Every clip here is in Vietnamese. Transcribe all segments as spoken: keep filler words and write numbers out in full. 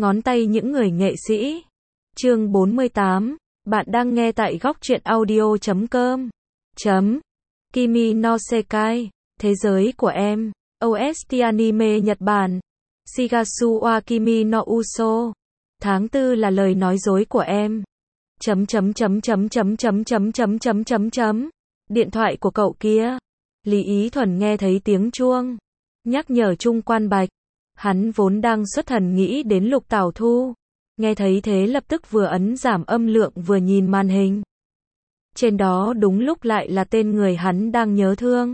Ngón tay những người nghệ sĩ. Chương bốn mươi tám. Bạn đang nghe tại góc truyện audio chấm com. Chấm. Kimi no Sekai. Thế giới của em. ô ét tê anime Nhật Bản. Shigatsu wa Kimi no Uso. Tháng tư là lời nói dối của em. Chấm chấm chấm chấm chấm chấm chấm chấm chấm chấm chấm. Điện thoại của cậu kia. Lý Ý Thuần nghe thấy tiếng chuông. Nhắc nhở Trung Quan Bạch. Hắn vốn đang xuất thần nghĩ đến Lục Tảo Thu. Nghe thấy thế lập tức vừa ấn giảm âm lượng vừa nhìn màn hình. Trên đó đúng lúc lại là tên người hắn đang nhớ thương.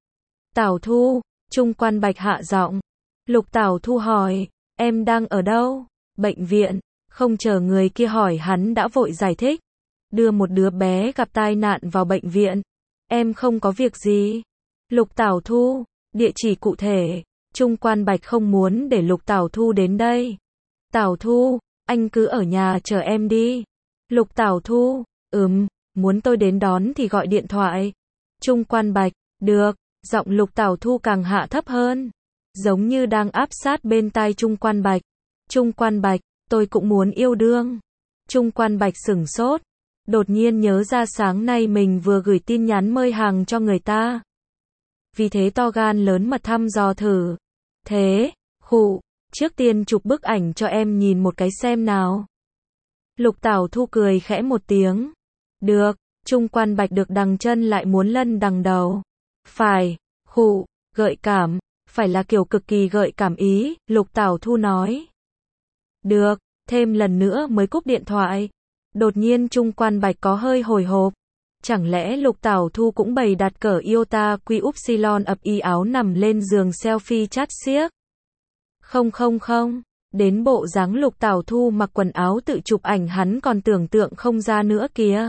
Tảo Thu, Trung Quan Bạch hạ giọng. Lục Tảo Thu hỏi, em đang ở đâu? Bệnh viện. Không chờ người kia hỏi hắn đã vội giải thích. Đưa một đứa bé gặp tai nạn vào bệnh viện. Em không có việc gì. Lục Tảo Thu, địa chỉ cụ thể. Trung Quan Bạch không muốn để Lục Tảo Thu đến đây. Tảo Thu, anh cứ ở nhà chờ em đi. Lục Tảo Thu, ừm, muốn tôi đến đón thì gọi điện thoại. Trung Quan Bạch, được, giọng Lục Tảo Thu càng hạ thấp hơn. Giống như đang áp sát bên tai Trung Quan Bạch. Trung Quan Bạch, tôi cũng muốn yêu đương. Trung Quan Bạch sửng sốt. Đột nhiên nhớ ra sáng nay mình vừa gửi tin nhắn mời hàng cho người ta. Vì thế to gan lớn mật thăm dò thử. Thế, khụ, trước tiên chụp bức ảnh cho em nhìn một cái xem nào. Lục Tảo Thu cười khẽ một tiếng. Được, Trung Quan Bạch được đằng chân lại muốn lân đằng đầu. Phải, khụ, gợi cảm, phải là kiểu cực kỳ gợi cảm ý, Lục Tảo Thu nói. Được, thêm lần nữa mới cúp điện thoại. Đột nhiên Trung Quan Bạch có hơi hồi hộp. Chẳng lẽ Lục Tảo Thu cũng bày đặt cỡ Iota Quy Upsilon ập y áo nằm lên giường selfie chát xiếc? Không không không, đến bộ dáng Lục Tảo Thu mặc quần áo tự chụp ảnh hắn còn tưởng tượng không ra nữa kìa.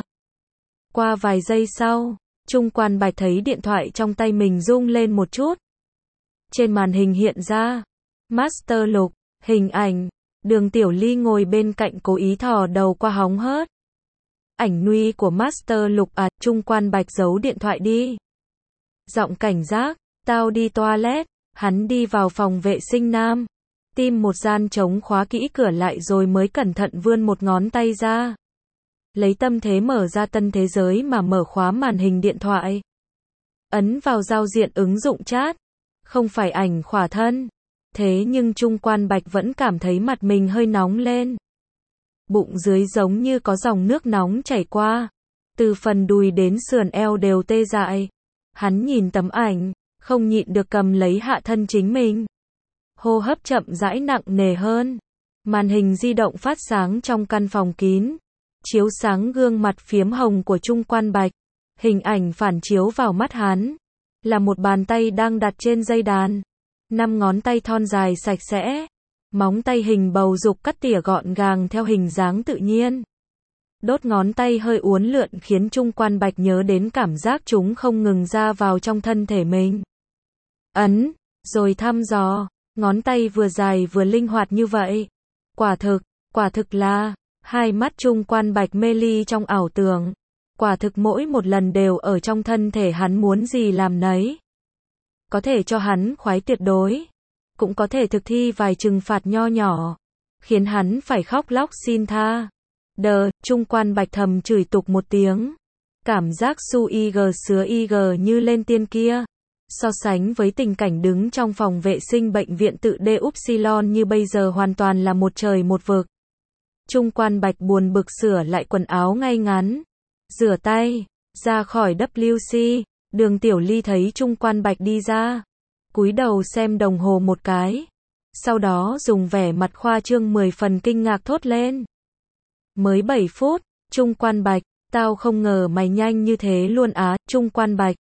Qua vài giây sau, Trung Quan Bạch thấy điện thoại trong tay mình rung lên một chút. Trên màn hình hiện ra Master Lục, hình ảnh, Đường Tiểu Ly ngồi bên cạnh cố ý thò đầu qua hóng hớt. Ảnh nude của Master Lục à, Trung Quan Bạch giấu điện thoại đi. Giọng cảnh giác, tao đi toilet, hắn đi vào phòng vệ sinh nam. Tìm một gian trống khóa kỹ cửa lại rồi mới cẩn thận vươn một ngón tay ra. Lấy tâm thế mở ra tân thế giới mà mở khóa màn hình điện thoại. Ấn vào giao diện ứng dụng chat. Không phải ảnh khỏa thân. Thế nhưng Trung Quan Bạch vẫn cảm thấy mặt mình hơi nóng lên. Bụng dưới giống như có dòng nước nóng chảy qua. Từ phần đùi đến sườn eo đều tê dại. Hắn nhìn tấm ảnh, không nhịn được cầm lấy hạ thân chính mình. Hô hấp chậm rãi nặng nề hơn. Màn hình di động phát sáng trong căn phòng kín. Chiếu sáng gương mặt phiếm hồng của Trung Quan Bạch. Hình ảnh phản chiếu vào mắt hắn. Là một bàn tay đang đặt trên dây đàn. Năm ngón tay thon dài sạch sẽ. Móng tay hình bầu dục cắt tỉa gọn gàng theo hình dáng tự nhiên. Đốt ngón tay hơi uốn lượn khiến Trung Quan Bạch nhớ đến cảm giác chúng không ngừng ra vào trong thân thể mình. Ấn, rồi thăm dò, ngón tay vừa dài vừa linh hoạt như vậy. Quả thực, quả thực là, hai mắt Trung Quan Bạch mê ly trong ảo tưởng. Quả thực mỗi một lần đều ở trong thân thể hắn muốn gì làm nấy. Có thể cho hắn khoái tuyệt đối. Cũng có thể thực thi vài trừng phạt nho nhỏ. Khiến hắn phải khóc lóc xin tha. Đờ, Trung Quan Bạch thầm chửi tục một tiếng. Cảm giác su ig sứa ig như lên tiên kia. So sánh với tình cảnh đứng trong phòng vệ sinh bệnh viện tự D Upsilon như bây giờ hoàn toàn là một trời một vực. Trung Quan Bạch buồn bực sửa lại quần áo ngay ngắn. Rửa tay, ra khỏi W C, Đường Tiểu Ly thấy Trung Quan Bạch đi ra. Cúi đầu xem đồng hồ một cái. Sau đó dùng vẻ mặt khoa trương mười phần kinh ngạc thốt lên. Mới bảy phút, Trung Quan Bạch, tao không ngờ mày nhanh như thế luôn á, Trung Quan Bạch.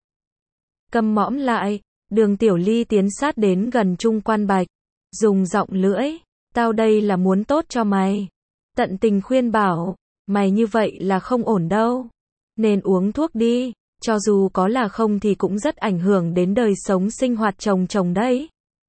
Câm mõm lại, Đường Tiểu Ly tiến sát đến gần Trung Quan Bạch. Dùng giọng lưỡi, tao đây là muốn tốt cho mày. Tận tình khuyên bảo, mày như vậy là không ổn đâu. Nên uống thuốc đi. Cho dù có là không thì cũng rất ảnh hưởng đến đời sống sinh hoạt chồng chồng đấy.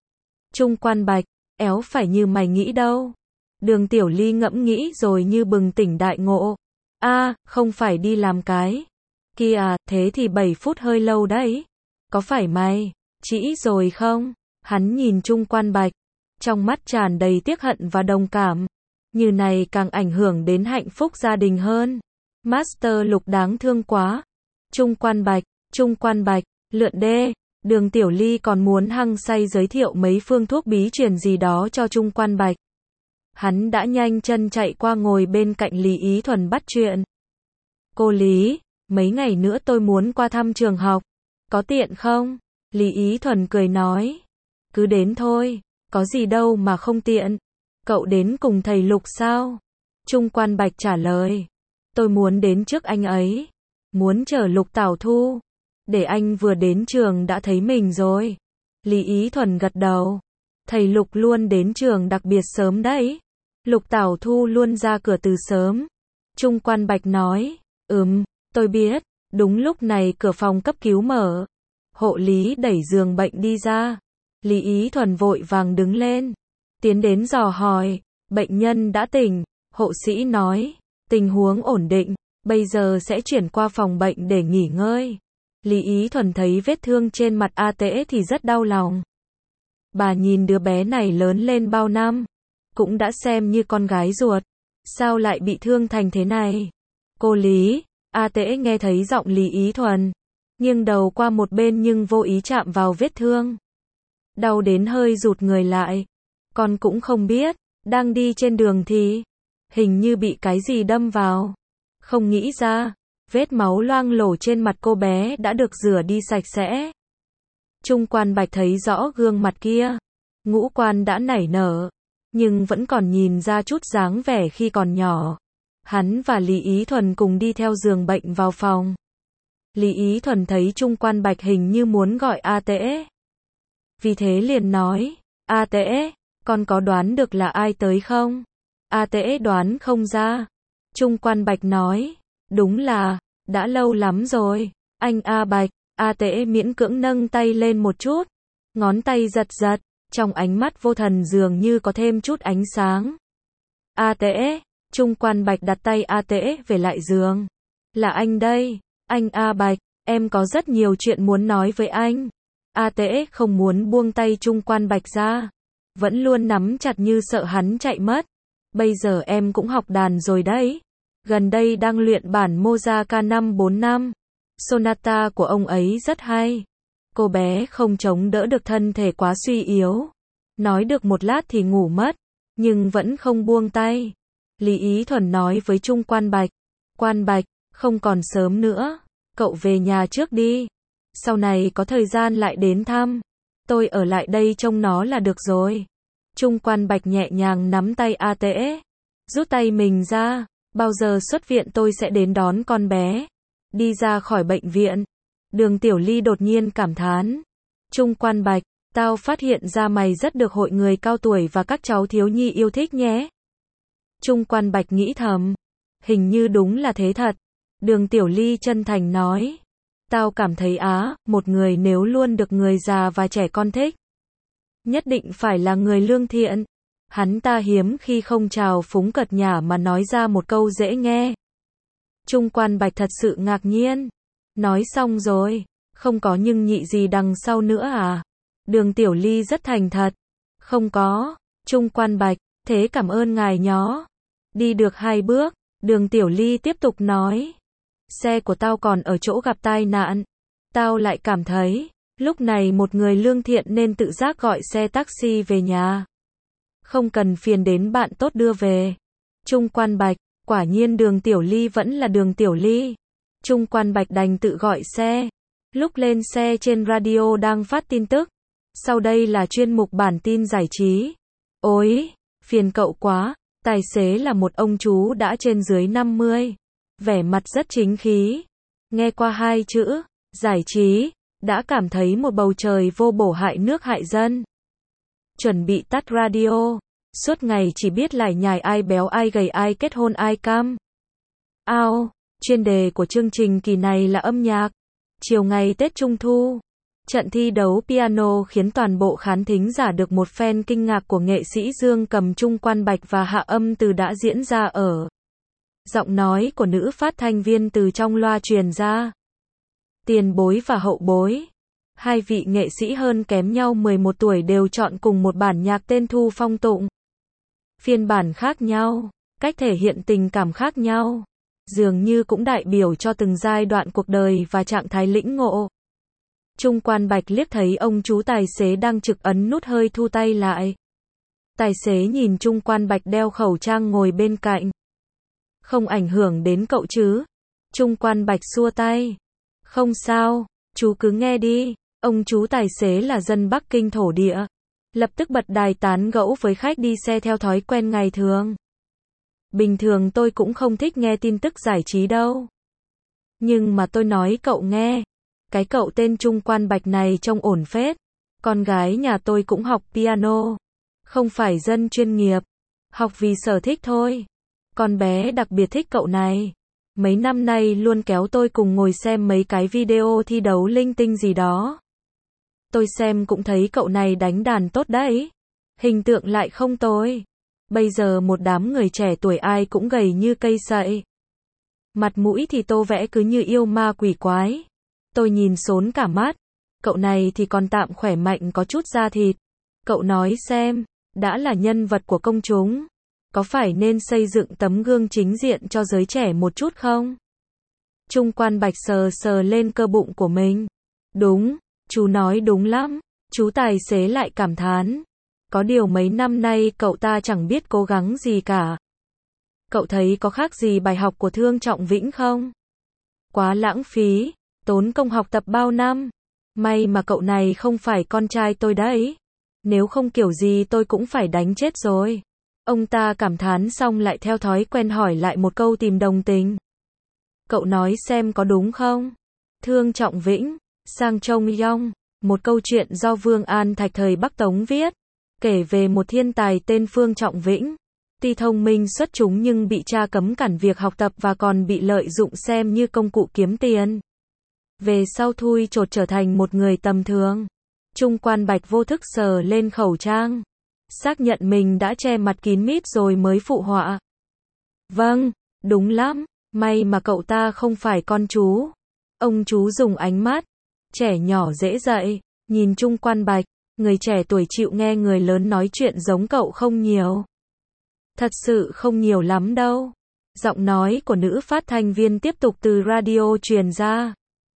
Trung Quan Bạch, éo phải như mày nghĩ đâu. Đường Tiểu Ly ngẫm nghĩ rồi như bừng tỉnh đại ngộ. A, à, không phải đi làm cái kia à, thế thì bảy phút hơi lâu đấy. Có phải mày trĩ rồi không? Hắn nhìn Trung Quan Bạch, trong mắt tràn đầy tiếc hận và đồng cảm. Như này càng ảnh hưởng đến hạnh phúc gia đình hơn. Master Lục đáng thương quá. Trung Quan Bạch, Trung Quan Bạch, lượn đê. Đường Tiểu Ly còn muốn hăng say giới thiệu mấy phương thuốc bí truyền gì đó cho Trung Quan Bạch. Hắn đã nhanh chân chạy qua ngồi bên cạnh Lý Ý Thuần bắt chuyện. Cô Lý, mấy ngày nữa tôi muốn qua thăm trường học. Có tiện không? Lý Ý Thuần cười nói. Cứ đến thôi, có gì đâu mà không tiện. Cậu đến cùng thầy Lục sao? Trung Quan Bạch trả lời. Tôi muốn đến trước anh ấy. Muốn chờ Lục Tảo Thu. Để anh vừa đến trường đã thấy mình rồi. Lý Ý Thuần gật đầu. Thầy Lục luôn đến trường đặc biệt sớm đấy. Lục Tảo Thu luôn ra cửa từ sớm. Trung Quan Bạch nói. Ừm, tôi biết. Đúng lúc này cửa phòng cấp cứu mở. Hộ lý đẩy giường bệnh đi ra. Lý Ý Thuần vội vàng đứng lên. Tiến đến dò hỏi. Bệnh nhân đã tỉnh. Hộ sĩ nói. Tình huống ổn định. Bây giờ sẽ chuyển qua phòng bệnh để nghỉ ngơi. Lý Ý Thuần thấy vết thương trên mặt A Tễ thì rất đau lòng. Bà nhìn đứa bé này lớn lên bao năm. Cũng đã xem như con gái ruột. Sao lại bị thương thành thế này? Cô Lý. A Tễ nghe thấy giọng Lý Ý Thuần. Nghiêng đầu qua một bên nhưng vô ý chạm vào vết thương. Đau đến hơi rụt người lại. Con cũng không biết. Đang đi trên đường thì hình như bị cái gì đâm vào. Không nghĩ ra. Vết máu loang lổ trên mặt cô bé đã được rửa đi sạch sẽ. Trung Quan Bạch thấy rõ gương mặt kia. Ngũ quan đã nảy nở. Nhưng vẫn còn nhìn ra chút dáng vẻ khi còn nhỏ. Hắn và Lý Ý Thuần cùng đi theo giường bệnh vào phòng. Lý Ý Thuần thấy Trung Quan Bạch hình như muốn gọi A Tễ. Vì thế liền nói. A Tễ, con có đoán được là ai tới không? A Tễ đoán không ra. Trung Quan Bạch nói. Đúng là, đã lâu lắm rồi. Anh A Bạch. A Tễ miễn cưỡng nâng tay lên một chút. Ngón tay giật giật. Trong ánh mắt vô thần dường như có thêm chút ánh sáng. A Tễ. Trung Quan Bạch đặt tay A Tễ về lại giường. Là anh đây. Anh A Bạch. Em có rất nhiều chuyện muốn nói với anh. A Tễ không muốn buông tay Trung Quan Bạch ra. Vẫn luôn nắm chặt như sợ hắn chạy mất. Bây giờ em cũng học đàn rồi đấy. Gần đây đang luyện bản Mozart K năm bốn năm. Sonata của ông ấy rất hay. Cô bé không chống đỡ được, thân thể quá suy yếu. Nói được một lát thì ngủ mất. Nhưng vẫn không buông tay. Lý Ý Thuần nói với Trung Quan Bạch. Quan Bạch, không còn sớm nữa. Cậu về nhà trước đi. Sau này có thời gian lại đến thăm. Tôi ở lại đây trông nó là được rồi. Trung Quan Bạch nhẹ nhàng nắm tay A Tễ. Rút tay mình ra. Bao giờ xuất viện tôi sẽ đến đón con bé. Đi ra khỏi bệnh viện. Đường Tiểu Ly đột nhiên cảm thán. Trung Quan Bạch, tao phát hiện ra mày rất được hội người cao tuổi và các cháu thiếu nhi yêu thích nhé. Trung Quan Bạch nghĩ thầm. Hình như đúng là thế thật. Đường Tiểu Ly chân thành nói. Tao cảm thấy á, một người nếu luôn được người già và trẻ con thích. Nhất định phải là người lương thiện. Hắn ta hiếm khi không trào phúng cợt nhả mà nói ra một câu dễ nghe. Trung Quan Bạch thật sự ngạc nhiên. Nói xong rồi. Không có nhưng nhị gì đằng sau nữa à? Đường Tiểu Ly rất thành thật. Không có. Trung Quan Bạch, thế cảm ơn ngài nhó. Đi được hai bước, Đường Tiểu Ly tiếp tục nói. Xe của tao còn ở chỗ gặp tai nạn. Tao lại cảm thấy, lúc này một người lương thiện nên tự giác gọi xe taxi về nhà. Không cần phiền đến bạn tốt đưa về. Trung Quan Bạch, quả nhiên Đường Tiểu Ly vẫn là Đường Tiểu Ly. Trung Quan Bạch đành tự gọi xe. Lúc lên xe trên radio đang phát tin tức. Sau đây là chuyên mục bản tin giải trí. Ôi, phiền cậu quá. Tài xế là một ông chú đã trên dưới năm mươi. Vẻ mặt rất chính khí. Nghe qua hai chữ, giải trí, đã cảm thấy một bầu trời vô bổ hại nước hại dân. Chuẩn bị tắt radio. Suốt ngày chỉ biết lải nhải ai béo ai gầy ai kết hôn ai cam. Ao, chuyên đề của chương trình kỳ này là âm nhạc. Chiều ngày Tết Trung Thu. Trận thi đấu piano khiến toàn bộ khán thính giả được một phen kinh ngạc của nghệ sĩ Dương Cầm, Trung Quan Bạch và Hạ Âm Từ đã diễn ra ở. Giọng nói của nữ phát thanh viên từ trong loa truyền ra. Tiền bối và hậu bối. Hai vị nghệ sĩ hơn kém nhau mười một tuổi đều chọn cùng một bản nhạc tên Thu Phong Tụng. phiên bản khác nhau, cách thể hiện tình cảm khác nhau, dường như cũng đại biểu cho từng giai đoạn cuộc đời và trạng thái lĩnh ngộ. Trung Quan Bạch liếc thấy ông chú tài xế đang trực ấn nút hơi thu tay lại. Tài xế nhìn Trung Quan Bạch đeo khẩu trang ngồi bên cạnh. Không ảnh hưởng đến cậu chứ? Trung Quan Bạch xua tay. Không sao, chú cứ nghe đi. Ông chú tài xế là dân Bắc Kinh thổ địa. Lập tức bật đài tán gẫu với khách đi xe theo thói quen ngày thường. Bình thường tôi cũng không thích nghe tin tức giải trí đâu. Nhưng mà tôi nói cậu nghe. Cái cậu tên Trung Quan Bạch này trông ổn phết. Con gái nhà tôi cũng học piano. Không phải dân chuyên nghiệp. Học vì sở thích thôi. Con bé đặc biệt thích cậu này. Mấy năm nay luôn kéo tôi cùng ngồi xem mấy cái video thi đấu linh tinh gì đó. Tôi xem cũng thấy cậu này đánh đàn tốt đấy. Hình tượng lại không tồi. Bây giờ một đám người trẻ tuổi ai cũng gầy như cây sậy. Mặt mũi thì tô vẽ cứ như yêu ma quỷ quái. Tôi nhìn sốn cả mắt. Cậu này thì còn tạm khỏe mạnh có chút da thịt. Cậu nói xem, đã là nhân vật của công chúng, có phải nên xây dựng tấm gương chính diện cho giới trẻ một chút không? Trung Quan Bạch sờ sờ lên cơ bụng của mình. Đúng, chú nói đúng lắm. Chú tài xế lại cảm thán. Có điều mấy năm nay cậu ta chẳng biết cố gắng gì cả. Cậu thấy có khác gì bài học của Thương Trọng Vĩnh không? Quá lãng phí, tốn công học tập bao năm. May mà cậu này không phải con trai tôi đấy. Nếu không kiểu gì tôi cũng phải đánh chết rồi. Ông ta cảm thán xong lại theo thói quen hỏi lại một câu tìm đồng tình. Cậu nói xem có đúng không? Thương Trọng Vĩnh, Sang Trông Yong, một câu chuyện do Vương An Thạch thời Bắc Tống viết, kể về một thiên tài tên Phương Trọng Vĩnh. Tuy thông minh xuất chúng nhưng bị cha cấm cản việc học tập và còn bị lợi dụng xem như công cụ kiếm tiền. Về sau thui chột trở thành một người tầm thường. Trung Quan Bạch vô thức sờ lên khẩu trang. Xác nhận mình đã che mặt kín mít rồi mới phụ họa. Vâng, đúng lắm, may mà cậu ta không phải con chú. Ông chú dùng ánh mắt trẻ nhỏ dễ dạy, nhìn Trung Quan Bạch, người trẻ tuổi chịu nghe người lớn nói chuyện giống cậu không nhiều. Thật sự không nhiều lắm đâu. Giọng nói của nữ phát thanh viên tiếp tục từ radio truyền ra.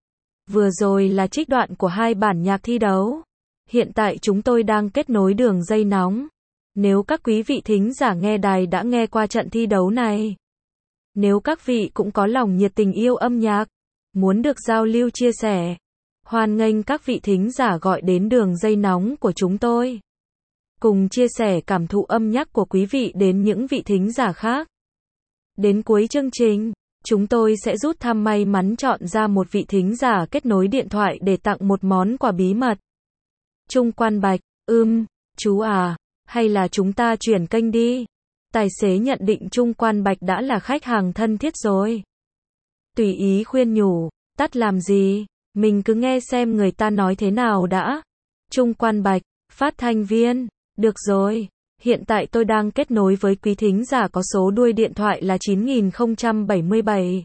Vừa rồi là trích đoạn của hai bản nhạc thi đấu. Hiện tại chúng tôi đang kết nối đường dây nóng. Nếu các quý vị thính giả nghe đài đã nghe qua trận thi đấu này. Nếu các vị cũng có lòng nhiệt tình yêu âm nhạc, muốn được giao lưu chia sẻ, hoan nghênh các vị thính giả gọi đến đường dây nóng của chúng tôi. Cùng chia sẻ cảm thụ âm nhạc của quý vị đến những vị thính giả khác. Đến cuối chương trình, chúng tôi sẽ rút thăm may mắn chọn ra một vị thính giả kết nối điện thoại để tặng một món quà bí mật. Trung Quan Bạch, ưm, chú à, hay là chúng ta chuyển kênh đi. Tài xế nhận định Trung Quan Bạch đã là khách hàng thân thiết rồi. Tùy ý khuyên nhủ, tắt làm gì, mình cứ nghe xem người ta nói thế nào đã. Trung Quan Bạch, phát thanh viên, được rồi, hiện tại tôi đang kết nối với quý thính giả có số đuôi điện thoại là chín nghìn không trăm bảy mươi bảy.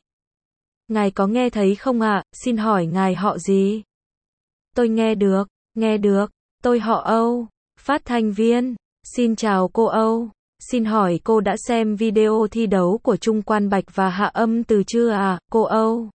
Ngài có nghe thấy không ạ, xin hỏi ngài họ gì? Tôi nghe được, nghe được, tôi họ Âu, phát thanh viên, xin chào cô Âu, xin hỏi cô đã xem video thi đấu của Trung Quan Bạch và Hạ Âm Từ chưa à, cô Âu?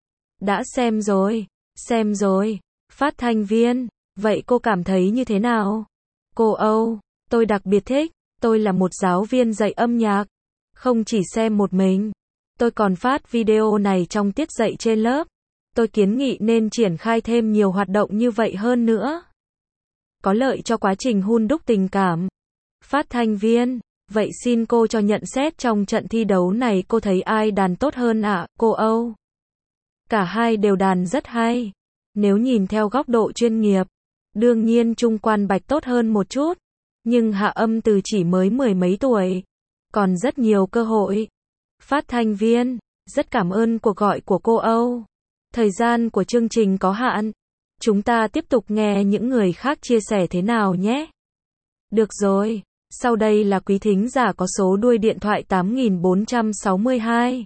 Đã xem rồi, xem rồi, phát thanh viên, vậy cô cảm thấy như thế nào? Cô Âu, tôi đặc biệt thích, tôi là một giáo viên dạy âm nhạc, không chỉ xem một mình, tôi còn phát video này trong tiết dạy trên lớp. Tôi kiến nghị nên triển khai thêm nhiều hoạt động như vậy hơn nữa. Có lợi cho quá trình hun đúc tình cảm. Phát thanh viên, vậy xin cô cho nhận xét trong trận thi đấu này cô thấy ai đàn tốt hơn ạ, à, cô Âu? Cả hai đều đàn rất hay. Nếu nhìn theo góc độ chuyên nghiệp, đương nhiên Trung Quan Bạch tốt hơn một chút. Nhưng Hạ Âm Từ chỉ mới mười mấy tuổi. Còn rất nhiều cơ hội. Phát thanh viên, rất cảm ơn cuộc gọi của cô Âu. Thời gian của chương trình có hạn. Chúng ta tiếp tục nghe những người khác chia sẻ thế nào nhé. Được rồi, sau đây là quý thính giả có số đuôi điện thoại tám nghìn bốn trăm sáu mươi hai.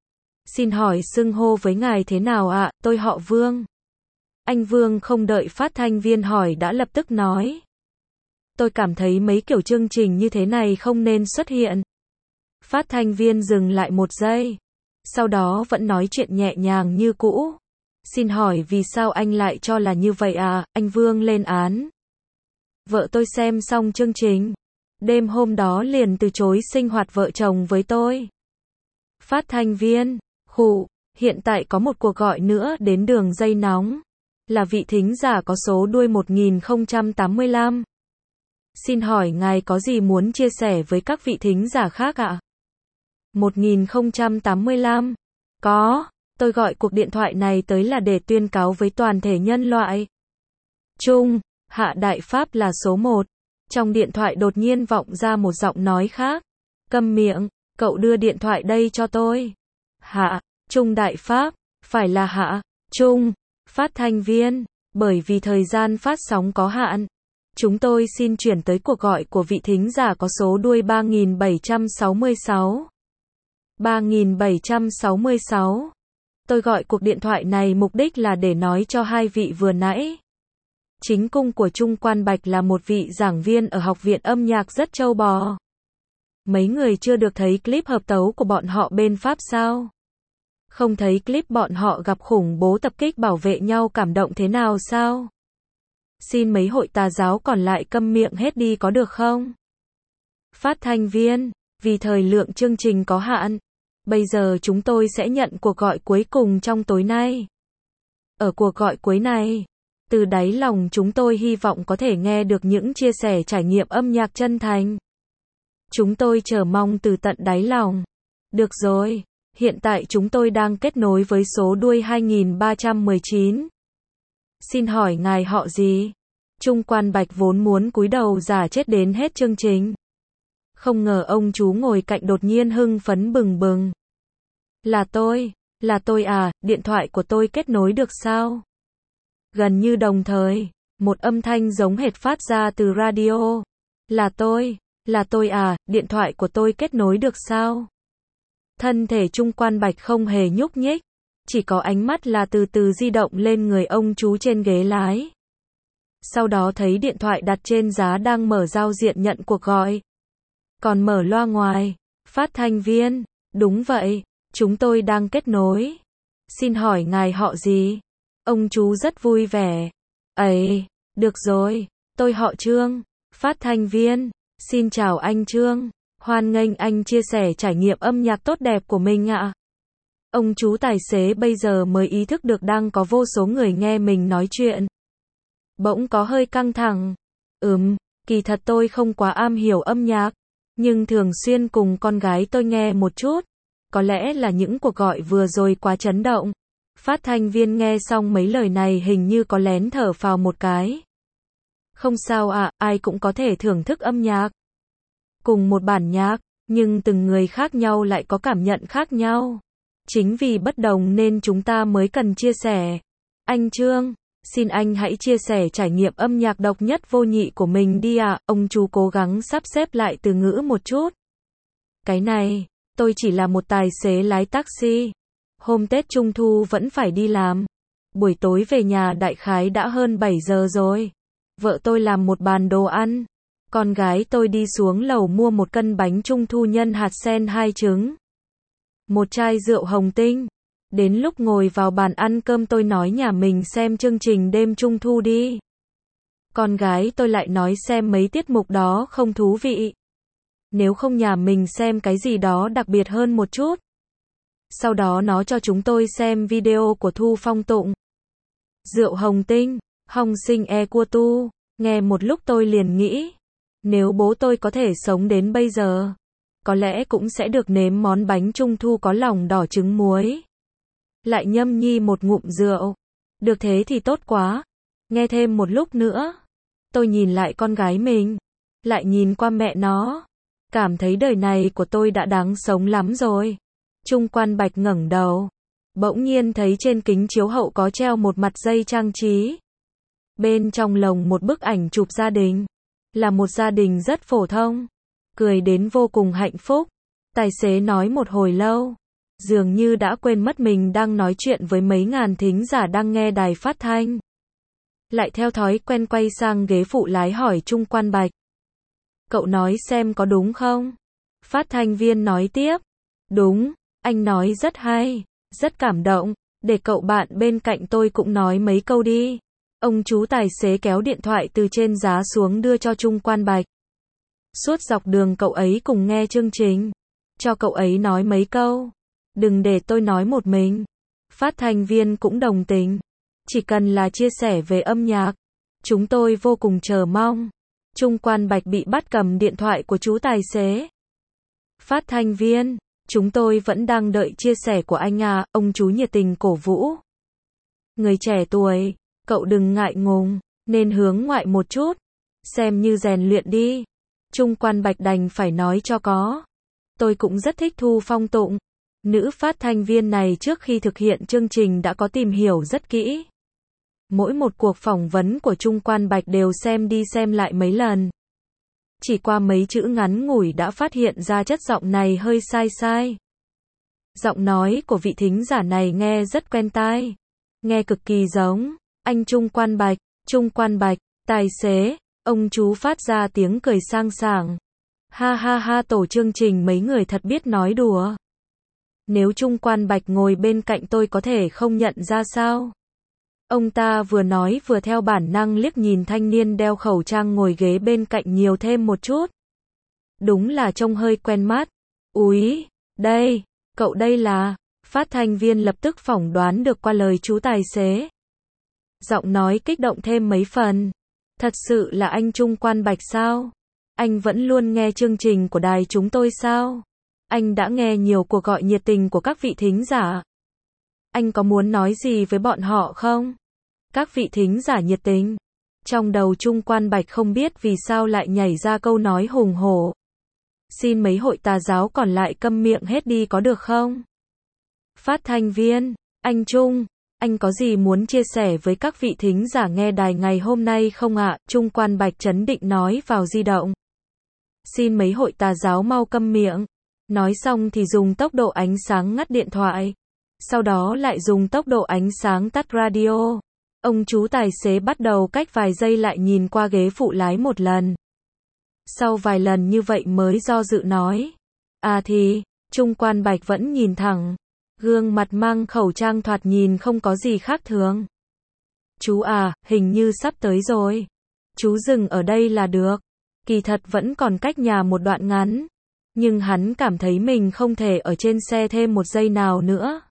Xin hỏi xưng hô với ngài thế nào ạ, à? Tôi họ Vương. Anh Vương không đợi phát thanh viên hỏi đã lập tức nói. tôi cảm thấy mấy kiểu chương trình như thế này không nên xuất hiện. Phát thanh viên dừng lại một giây. Sau đó vẫn nói chuyện nhẹ nhàng như cũ. Xin hỏi vì sao anh lại cho là như vậy à, anh Vương lên án. Vợ tôi xem xong chương trình. Đêm hôm đó liền từ chối sinh hoạt vợ chồng với tôi. Phát thanh viên, khụ, hiện tại có một cuộc gọi nữa đến đường dây nóng. Là vị thính giả có số đuôi một nghìn không trăm tám mươi lăm. Xin hỏi ngài có gì muốn chia sẻ với các vị thính giả khác ạ? một nghìn không trăm tám mươi lăm. Có, tôi gọi cuộc điện thoại này tới là để tuyên cáo với toàn thể nhân loại. Trung, Hạ Đại Pháp là số một. Trong điện thoại đột nhiên vọng ra một giọng nói khác. Câm miệng, cậu đưa điện thoại đây cho tôi. Hạ, Trung Đại Pháp, phải là Hạ, Trung, phát thanh viên, bởi vì thời gian phát sóng có hạn. Chúng tôi xin chuyển tới cuộc gọi của vị thính giả có số đuôi ba nghìn bảy trăm sáu mươi sáu. ba nghìn bảy trăm sáu mươi sáu. Tôi gọi cuộc điện thoại này mục đích là để nói cho hai vị vừa nãy. Chính cung của Trung Quan Bạch là một vị giảng viên ở học viện âm nhạc rất trâu bò. Mấy người chưa được thấy clip hợp tấu của bọn họ bên Pháp sao? Không thấy clip bọn họ gặp khủng bố tập kích bảo vệ nhau cảm động thế nào sao? Xin mấy hội tà giáo còn lại câm miệng hết đi có được không? Phát thanh viên, vì thời lượng chương trình có hạn, bây giờ chúng tôi sẽ nhận cuộc gọi cuối cùng trong tối nay. Ở cuộc gọi cuối này, từ đáy lòng chúng tôi hy vọng có thể nghe được những chia sẻ trải nghiệm âm nhạc chân thành. Chúng tôi chờ mong từ tận đáy lòng. Được rồi, hiện tại chúng tôi đang kết nối với số đuôi hai nghìn ba trăm mười chín. Xin hỏi ngài họ gì? Trung Quan Bạch vốn muốn cúi đầu giả chết đến hết chương trình. Không ngờ ông chú ngồi cạnh đột nhiên hưng phấn bừng bừng. Là tôi, là tôi à, điện thoại của tôi kết nối được sao? Gần như đồng thời, một âm thanh giống hệt phát ra từ radio. Là tôi, là tôi à, điện thoại của tôi kết nối được sao? Thân thể Trung Quan Bạch không hề nhúc nhích, chỉ có ánh mắt là từ từ di động lên người ông chú trên ghế lái. Sau đó thấy điện thoại đặt trên giá đang mở giao diện nhận cuộc gọi. Còn mở loa ngoài, phát thanh viên, đúng vậy, chúng tôi đang kết nối. Xin hỏi ngài họ gì? Ông chú rất vui vẻ. Ấy, được rồi, tôi họ Trương, phát thanh viên, xin chào anh Trương, hoan nghênh anh chia sẻ trải nghiệm âm nhạc tốt đẹp của mình ạ. Ông chú tài xế bây giờ mới ý thức được đang có vô số người nghe mình nói chuyện. Bỗng có hơi căng thẳng. Ừm, kỳ thật tôi không quá am hiểu âm nhạc, nhưng thường xuyên cùng con gái tôi nghe một chút. Có lẽ là những cuộc gọi vừa rồi quá chấn động. Phát thanh viên nghe xong mấy lời này hình như có lén thở phào một cái. Không sao ạ, à, ai cũng có thể thưởng thức âm nhạc. Cùng một bản nhạc, nhưng từng người khác nhau lại có cảm nhận khác nhau. Chính vì bất đồng nên chúng ta mới cần chia sẻ. Anh Trương, xin anh hãy chia sẻ trải nghiệm âm nhạc độc nhất vô nhị của mình đi ạ. À. Ông chú cố gắng sắp xếp lại từ ngữ một chút. Cái này, tôi chỉ là một tài xế lái taxi. Hôm Tết Trung Thu vẫn phải đi làm. Buổi tối về nhà đại khái đã hơn bảy giờ rồi. Vợ tôi làm một bàn đồ ăn. Con gái tôi đi xuống lầu mua một cân bánh Trung Thu nhân hạt sen hai trứng. Một chai rượu Hồng Tinh. Đến lúc ngồi vào bàn ăn cơm tôi nói nhà mình xem chương trình đêm Trung Thu đi. Con gái tôi lại nói xem mấy tiết mục đó không thú vị. Nếu không nhà mình xem cái gì đó đặc biệt hơn một chút. Sau đó nó cho chúng tôi xem video của Thu Phong tụng. Rượu Hồng Tinh, Hồng Sinh e cua tu. Nghe một lúc tôi liền nghĩ. Nếu bố tôi có thể sống đến bây giờ, có lẽ cũng sẽ được nếm món bánh Trung Thu có lòng đỏ trứng muối. Lại nhâm nhi một ngụm rượu. Được thế thì tốt quá. Nghe thêm một lúc nữa. Tôi nhìn lại con gái mình. Lại nhìn qua mẹ nó. Cảm thấy đời này của tôi đã đáng sống lắm rồi. Trung Quan Bạch ngẩng đầu. Bỗng nhiên thấy trên kính chiếu hậu có treo một mặt dây trang trí. Bên trong lồng một bức ảnh chụp gia đình. Là một gia đình rất phổ thông. Cười đến vô cùng hạnh phúc. Tài xế nói một hồi lâu. Dường như đã quên mất mình đang nói chuyện với mấy ngàn thính giả đang nghe đài phát thanh. Lại theo thói quen quay sang ghế phụ lái hỏi Trung Quan Bạch. Cậu nói xem có đúng không? Phát thanh viên nói tiếp. Đúng, anh nói rất hay, rất cảm động, để cậu bạn bên cạnh tôi cũng nói mấy câu đi. Ông chú tài xế kéo điện thoại từ trên giá xuống đưa cho Trung Quan Bạch. Suốt dọc đường cậu ấy cùng nghe chương trình. Cho cậu ấy nói mấy câu. Đừng để tôi nói một mình. Phát thanh viên cũng đồng tình. Chỉ cần là chia sẻ về âm nhạc. Chúng tôi vô cùng chờ mong. Trung Quan Bạch bị bắt cầm điện thoại của chú tài xế. Phát thanh viên, chúng tôi vẫn đang đợi chia sẻ của anh à, ông chú nhiệt tình cổ vũ. Người trẻ tuổi, cậu đừng ngại ngùng, nên hướng ngoại một chút. Xem như rèn luyện đi. Trung Quan Bạch đành phải nói cho có. Tôi cũng rất thích Thu Phong Tụng. Nữ phát thanh viên này trước khi thực hiện chương trình đã có tìm hiểu rất kỹ. Mỗi một cuộc phỏng vấn của Trung Quan Bạch đều xem đi xem lại mấy lần. Chỉ qua mấy chữ ngắn ngủi đã phát hiện ra chất giọng này hơi sai sai. Giọng nói của vị thính giả này nghe rất quen tai. Nghe cực kỳ giống anh Trung Quan Bạch. Trung Quan Bạch, tài xế, ông chú phát ra tiếng cười sang sảng. Ha ha ha, tổ chương trình mấy người thật biết nói đùa. Nếu Trung Quan Bạch ngồi bên cạnh tôi có thể không nhận ra sao? Ông ta vừa nói vừa theo bản năng liếc nhìn thanh niên đeo khẩu trang ngồi ghế bên cạnh nhiều thêm một chút. Đúng là trông hơi quen mắt. Úi, đây, cậu đây là... Phát thanh viên lập tức phỏng đoán được qua lời chú tài xế. Giọng nói kích động thêm mấy phần. Thật sự là anh Trung Quan Bạch sao? Anh vẫn luôn nghe chương trình của đài chúng tôi sao? Anh đã nghe nhiều cuộc gọi nhiệt tình của các vị thính giả. Anh có muốn nói gì với bọn họ không? Các vị thính giả nhiệt tình. Trong đầu Trung Quan Bạch không biết vì sao lại nhảy ra câu nói hùng hổ. Xin mấy hội tà giáo còn lại câm miệng hết đi có được không? Phát thanh viên, anh Trung, anh có gì muốn chia sẻ với các vị thính giả nghe đài ngày hôm nay không ạ? Trung Quan Bạch trấn định nói vào di động. Xin mấy hội tà giáo mau câm miệng. Nói xong thì dùng tốc độ ánh sáng ngắt điện thoại. Sau đó lại dùng tốc độ ánh sáng tắt radio. Ông chú tài xế bắt đầu cách vài giây lại nhìn qua ghế phụ lái một lần. Sau vài lần như vậy mới do dự nói. À thì, Trung Quan Bạch vẫn nhìn thẳng. Gương mặt mang khẩu trang thoạt nhìn không có gì khác thường. Chú à, hình như sắp tới rồi. Chú dừng ở đây là được. Kỳ thật vẫn còn cách nhà một đoạn ngắn. Nhưng hắn cảm thấy mình không thể ở trên xe thêm một giây nào nữa.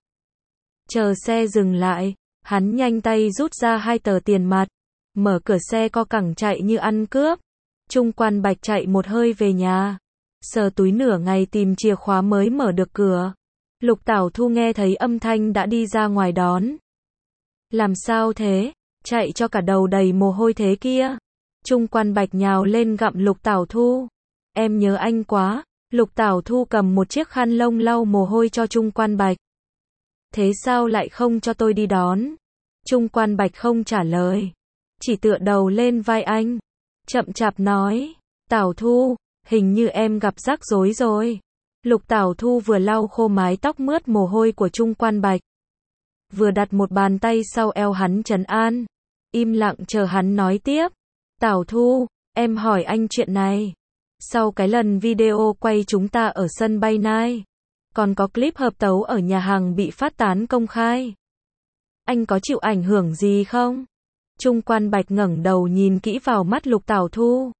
Chờ xe dừng lại, hắn nhanh tay rút ra hai tờ tiền mặt. Mở cửa xe co cẳng chạy như ăn cướp. Trung Quan Bạch chạy một hơi về nhà. Sờ túi nửa ngày tìm chìa khóa mới mở được cửa. Lục Tảo Thu nghe thấy âm thanh đã đi ra ngoài đón. Làm sao thế? Chạy cho cả đầu đầy mồ hôi thế kia. Trung Quan Bạch nhào lên gặm Lục Tảo Thu. Em nhớ anh quá. Lục Tảo Thu cầm một chiếc khăn lông lau mồ hôi cho Trung Quan Bạch. Thế sao lại không cho tôi đi đón? Trung Quan Bạch không trả lời. Chỉ tựa đầu lên vai anh. Chậm chạp nói. Tảo Thu, hình như em gặp rắc rối rồi. Lục Tảo Thu vừa lau khô mái tóc mướt mồ hôi của Trung Quan Bạch. Vừa đặt một bàn tay sau eo hắn trấn an. Im lặng chờ hắn nói tiếp. Tảo Thu, em hỏi anh chuyện này. Sau cái lần video quay chúng ta ở sân bay Nai, còn có clip hợp tấu ở nhà hàng bị phát tán công khai. Anh có chịu ảnh hưởng gì không? Trung Quan Bạch ngẩng đầu nhìn kỹ vào mắt Lục Tảo Thu.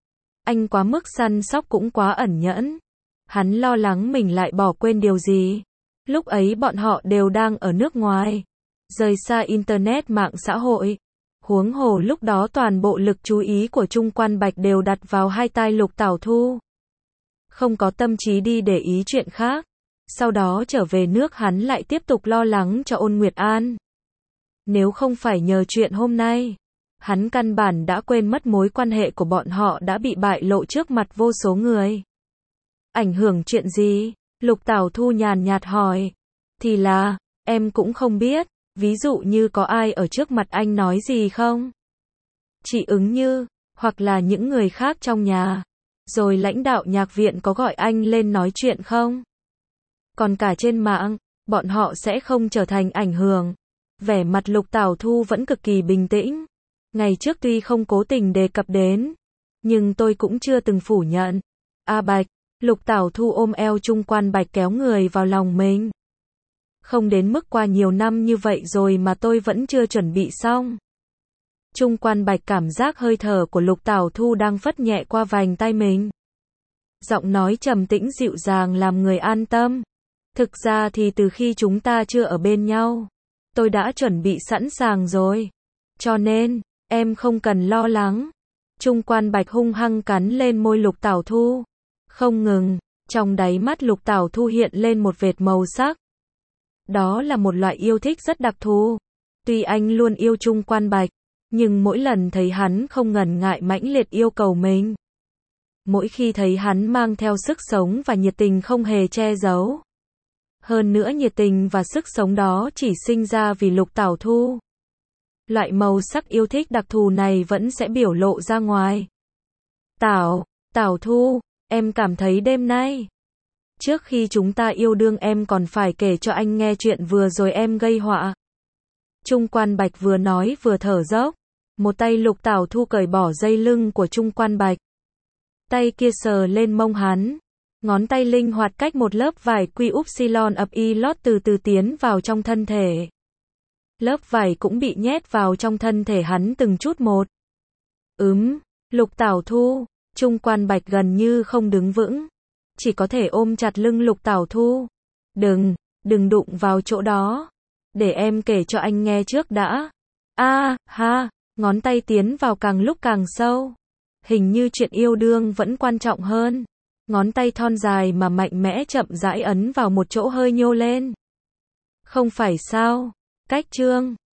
Anh quá mức săn sóc cũng quá ẩn nhẫn. Hắn lo lắng mình lại bỏ quên điều gì. Lúc ấy bọn họ đều đang ở nước ngoài, rời xa internet mạng xã hội. Huống hồ lúc đó toàn bộ lực chú ý của Trung Quan Bạch đều đặt vào hai tai Lục Tảo Thu. Không có tâm trí đi để ý chuyện khác. Sau đó trở về nước hắn lại tiếp tục lo lắng cho Ôn Nguyệt An. Nếu không phải nhờ chuyện hôm nay, hắn căn bản đã quên mất mối quan hệ của bọn họ đã bị bại lộ trước mặt vô số người. Ảnh hưởng chuyện gì? Lục Tảo Thu nhàn nhạt hỏi. Thì là, em cũng không biết. Ví dụ như có ai ở trước mặt anh nói gì không? Chị Ứng Như, hoặc là những người khác trong nhà. Rồi lãnh đạo nhạc viện có gọi anh lên nói chuyện không? Còn cả trên mạng, bọn họ sẽ không trở thành ảnh hưởng. Vẻ mặt Lục Tảo Thu vẫn cực kỳ bình tĩnh. Ngày trước tuy không cố tình đề cập đến, Nhưng tôi cũng chưa từng phủ nhận. A Bạch, Lục Tảo Thu ôm eo Trung Quan Bạch kéo người vào lòng mình. Không đến mức qua nhiều năm như vậy rồi mà tôi vẫn chưa chuẩn bị xong. Trung Quan Bạch cảm giác hơi thở của Lục Tảo Thu đang phất nhẹ qua vành tay mình. Giọng nói trầm tĩnh dịu dàng làm người an tâm. Thực ra thì từ khi chúng ta chưa ở bên nhau, tôi đã chuẩn bị sẵn sàng rồi. Cho nên, em không cần lo lắng. Trung Quan Bạch hung hăng cắn lên môi Lục Tảo Thu. Không ngừng, trong đáy mắt Lục Tảo Thu hiện lên một vệt màu sắc. Đó là một loại yêu thích rất đặc thù. Tuy anh luôn yêu Trung Quan Bạch, nhưng mỗi lần thấy hắn không ngần ngại mãnh liệt yêu cầu mình. Mỗi khi thấy hắn mang theo sức sống và nhiệt tình không hề che giấu. Hơn nữa nhiệt tình và sức sống đó chỉ sinh ra vì Lục Tảo Thu. Loại màu sắc yêu thích đặc thù này vẫn sẽ biểu lộ ra ngoài. Tảo, Tảo Thu, em cảm thấy đêm nay, trước khi chúng ta yêu đương em còn phải kể cho anh nghe chuyện vừa rồi em gây họa. Trung Quan Bạch vừa nói vừa thở dốc. Một tay Lục Tảo Thu cởi bỏ dây lưng của Trung Quan Bạch. Tay kia sờ lên mông hắn. Ngón tay linh hoạt cách một lớp vải quy upsilon ập y lót từ từ tiến vào trong thân thể. Lớp vải cũng bị nhét vào trong thân thể hắn từng chút một. Ừm, Lục Tảo Thu, Trung Quan Bạch gần như không đứng vững. Chỉ có thể ôm chặt lưng Lục Tảo Thu. Đừng, đừng đụng vào chỗ đó. Để em kể cho anh nghe trước đã. A, ha, ngón tay tiến vào càng lúc càng sâu. Hình như chuyện yêu đương vẫn quan trọng hơn. Ngón tay thon dài mà mạnh mẽ chậm rãi ấn vào một chỗ hơi nhô lên. Không phải sao? Cách chương